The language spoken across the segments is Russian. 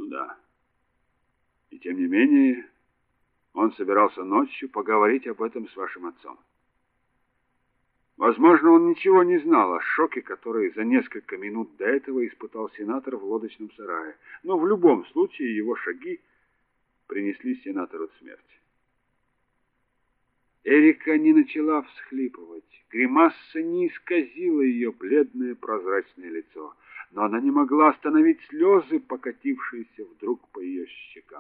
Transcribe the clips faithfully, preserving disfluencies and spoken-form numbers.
Ну да. И тем не менее, он собирался ночью поговорить об этом с вашим отцом. Возможно, он ничего не знал о шоке, который за несколько минут до этого испытал сенатор в лодочном сарае. Но в любом случае его шаги принесли сенатору смерть. Эрика не начала всхлипывать. Гримаса не исказила ее бледное прозрачное лицо, но она не могла остановить слезы, покатившиеся вдруг по ее щекам.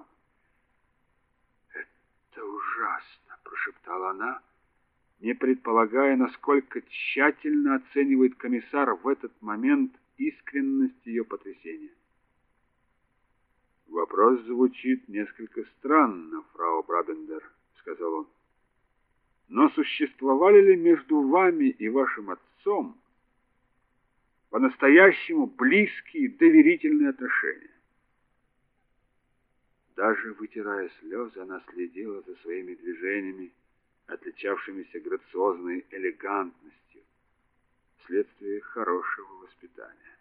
«Это ужасно», — прошептала она, не предполагая, насколько тщательно оценивает комиссар в этот момент искренность ее потрясения. «Вопрос звучит несколько странно, фрау Брабендер», — сказал он. «Но существовали ли между вами и вашим отцом по-настоящему близкие, доверительные отношения?» Даже вытирая слезы, она следила за своими движениями, отличавшимися грациозной элегантностью, вследствие хорошего воспитания.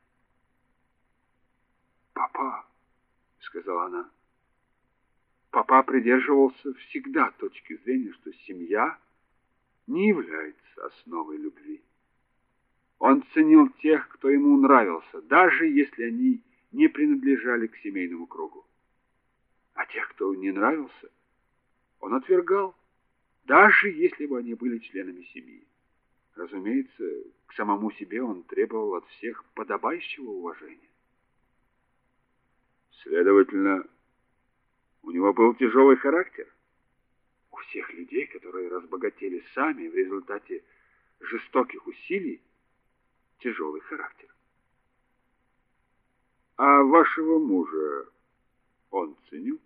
«Папа», — сказала она, — «папа придерживался всегда точки зрения, что семья не является основой любви. Он ценил тех, кто ему нравился, даже если они не принадлежали к семейному кругу. А тех, кто не нравился, он отвергал, даже если бы они были членами семьи. Разумеется, к самому себе он требовал от всех подобающего уважения. Следовательно, у него был тяжелый характер. У всех людей, которые разбогатели сами в результате жестоких усилий, тяжелый характер. А вашего мужа он ценил?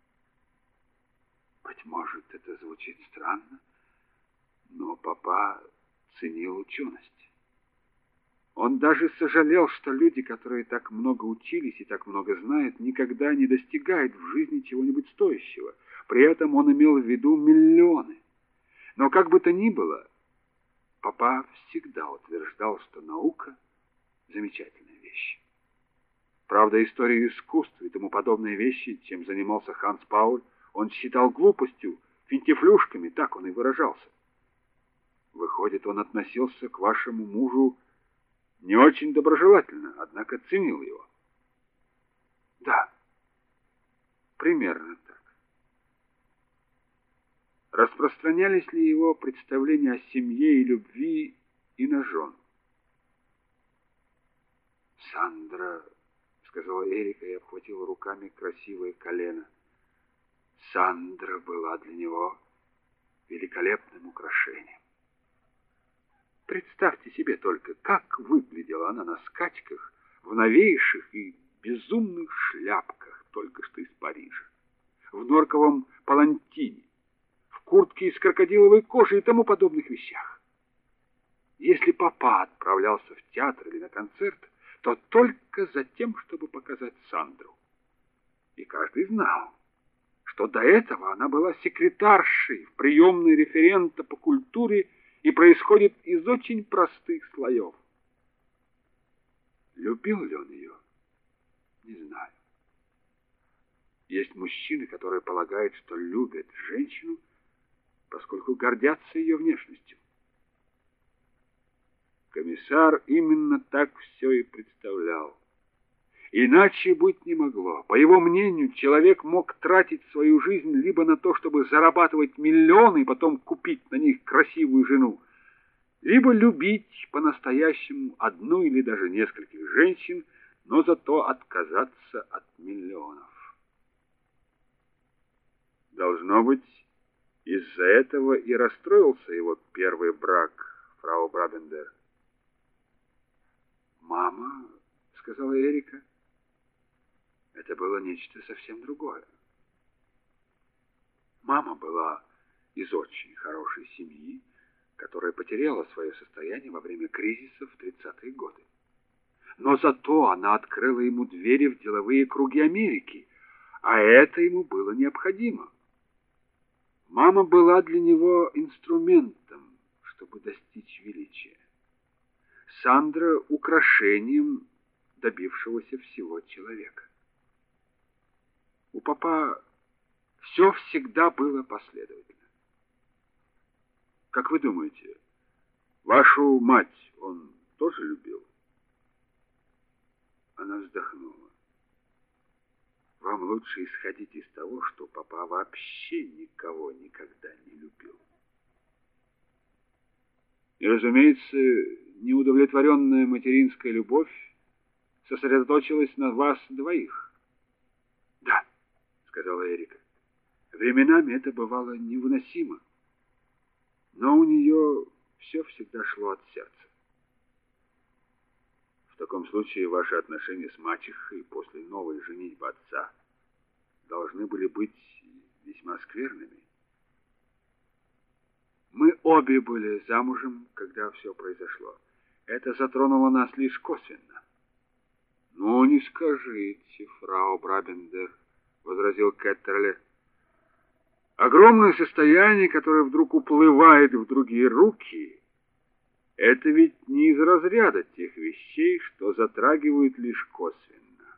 Быть может, это звучит странно, но папа ценил ученость. Он даже сожалел, что люди, которые так много учились и так много знают, никогда не достигают в жизни чего-нибудь стоящего. При этом он имел в виду миллионы. Но как бы то ни было, папа всегда утверждал, что наука — замечательная вещь. Правда, историю искусства и тому подобные вещи, чем занимался Ханс Пауль, он считал глупостью, финтифлюшками, так он и выражался. Выходит, он относился к вашему мужу не очень доброжелательно, однако ценил его. Да, примерно так. Распространялись ли его представления о семье и любви и на жен? «Сандра», — сказала Эрика и обхватила руками красивое колено, — «Сандра была для него великолепным украшением. Представьте себе только, как выглядела она на скачках в новейших и безумных шляпках только что из Парижа, в норковом палантине, в куртке из крокодиловой кожи и тому подобных вещах. Если папа отправлялся в театр или на концерт, то только за тем, чтобы показать Сандру. И каждый знал, что до этого она была секретаршей в приемной референта по культуре и происходит из очень простых слоев. Любил ли он ее? Не знаю. Есть мужчины, которые полагают, что любят женщину, поскольку гордятся ее внешностью. Комиссар именно так все и представлял. Иначе быть не могло. По его мнению, человек мог тратить свою жизнь либо на то, чтобы зарабатывать миллионы и потом купить на них красивую жену, либо любить по-настоящему одну или даже нескольких женщин, но зато отказаться от миллионов. Должно быть, из-за этого и расстроился его первый брак, фрау Брабендер. «Мама», — сказала Эрика, — это было нечто совсем другое. Мама была из очень хорошей семьи, которая потеряла свое состояние во время кризиса в тридцатые годы. Но зато она открыла ему двери в деловые круги Америки, а это ему было необходимо. Мама была для него инструментом, чтобы достичь величия. Сандра — украшением добившегося всего человека. папа все всегда было последовательно. Как вы думаете, вашу мать он тоже любил? Она вздохнула. Вам лучше исходить из того, что папа вообще никого никогда не любил. И, разумеется, неудовлетворенная материнская любовь сосредоточилась на вас двоих. Да, сказала Эрика. Временами это бывало невыносимо, но у нее все всегда шло от сердца. В таком случае ваши отношения с мачехой после новой женитьбы отца должны были быть весьма скверными. Мы обе были замужем, когда все произошло. Это затронуло нас лишь косвенно. Ну, не скажите, фрау Брабендер, возразил Кеттерле. Огромное состояние, которое вдруг уплывает в другие руки, это ведь не из разряда тех вещей, что затрагивают лишь косвенно.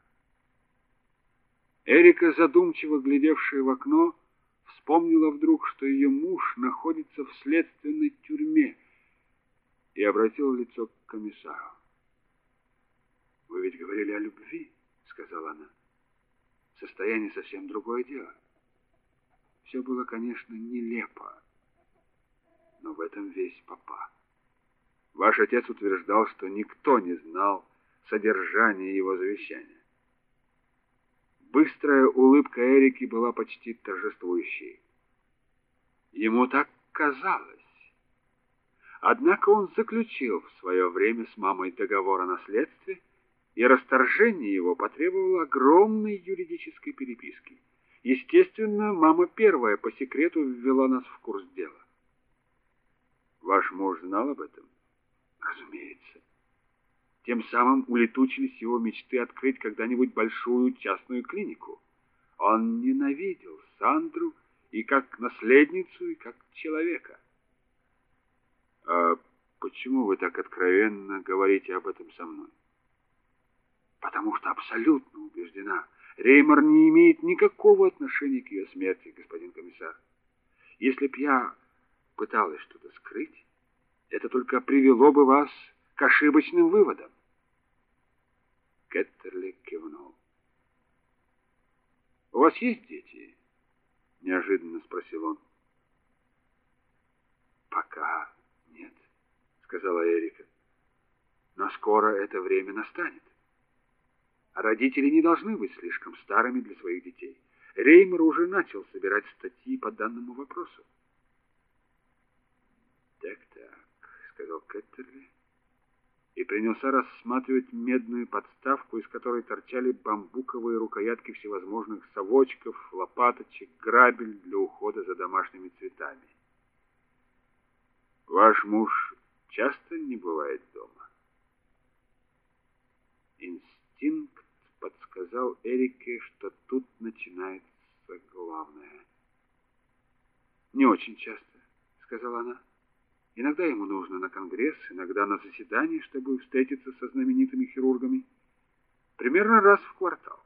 Эрика, задумчиво глядевшая в окно, вспомнила вдруг, что ее муж находится в следственной тюрьме, и обратила лицо к комиссару. «Вы ведь говорили о любви», — сказала она. «Состояние совсем другое дело». Все было, конечно, нелепо, но в этом весь папа. Ваш отец утверждал, что никто не знал содержания его завещания. Быстрая улыбка Эрики была почти торжествующей. Ему так казалось. Однако он заключил в свое время с мамой договор о наследстве, и расторжение его потребовало огромной юридической переписки. Естественно, мама первая по секрету ввела нас в курс дела. Ваш муж знал об этом? Разумеется. Тем самым улетучились его мечты открыть когда-нибудь большую частную клинику. Он ненавидел Сандру и как наследницу, и как человека. А почему вы так откровенно говорите об этом со мной? Потому что абсолютно убеждена, Реймар не имеет никакого отношения к ее смерти, господин комиссар. Если б я пыталась что-то скрыть, это только привело бы вас к ошибочным выводам. Кеттерли кивнул. «У вас есть дети?» — неожиданно спросил он. «Пока нет», — сказала Эрика. «Но скоро это время настанет. А родители не должны быть слишком старыми для своих детей. Реймар уже начал собирать статьи по данному вопросу». «Так-так», — сказал Кеттерли, и принялся рассматривать медную подставку, из которой торчали бамбуковые рукоятки всевозможных совочков, лопаточек, грабель для ухода за домашними цветами. «Ваш муж часто не бывает дома?» Инстинкт подсказал Эрике, что тут начинается главное. «Не очень часто», — сказала она. «Иногда ему нужно на конгресс, иногда на заседание, чтобы встретиться со знаменитыми хирургами. Примерно раз в квартал».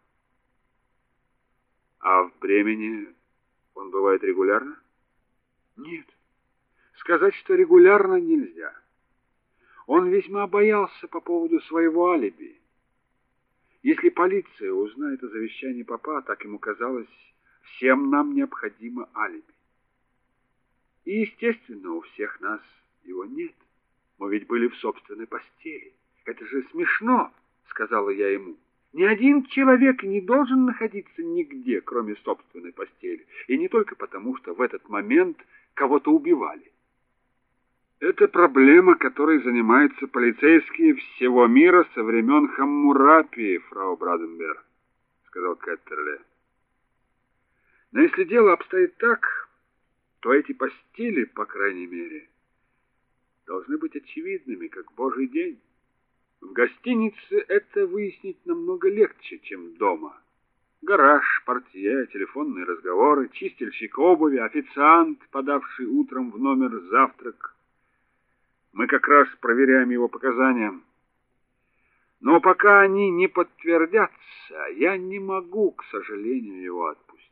«А в Бремене он бывает регулярно?» «Нет. Сказать, что регулярно, нельзя. Он весьма боялся по поводу своего алиби. Если полиция узнает о завещании папа, так ему казалось, всем нам необходимо алиби. И, естественно, у всех нас его нет. Мы ведь были в собственной постели. Это же смешно, сказала я ему. Ни один человек не должен находиться нигде, кроме собственной постели. И не только потому, что в этот момент кого-то убивали. Это проблема, которой занимаются полицейские всего мира со времен Хаммурапи, фрау Браденберг, сказал Кеттерли. Но если дело обстоит так, то эти постели, по крайней мере, должны быть очевидными, как божий день. В гостинице это выяснить намного легче, чем дома. Гараж, портье, телефонные разговоры, чистильщик обуви, официант, подавший утром в номер завтрак. Мы как раз проверяем его показания. Но пока они не подтвердятся, я не могу, к сожалению, его отпустить.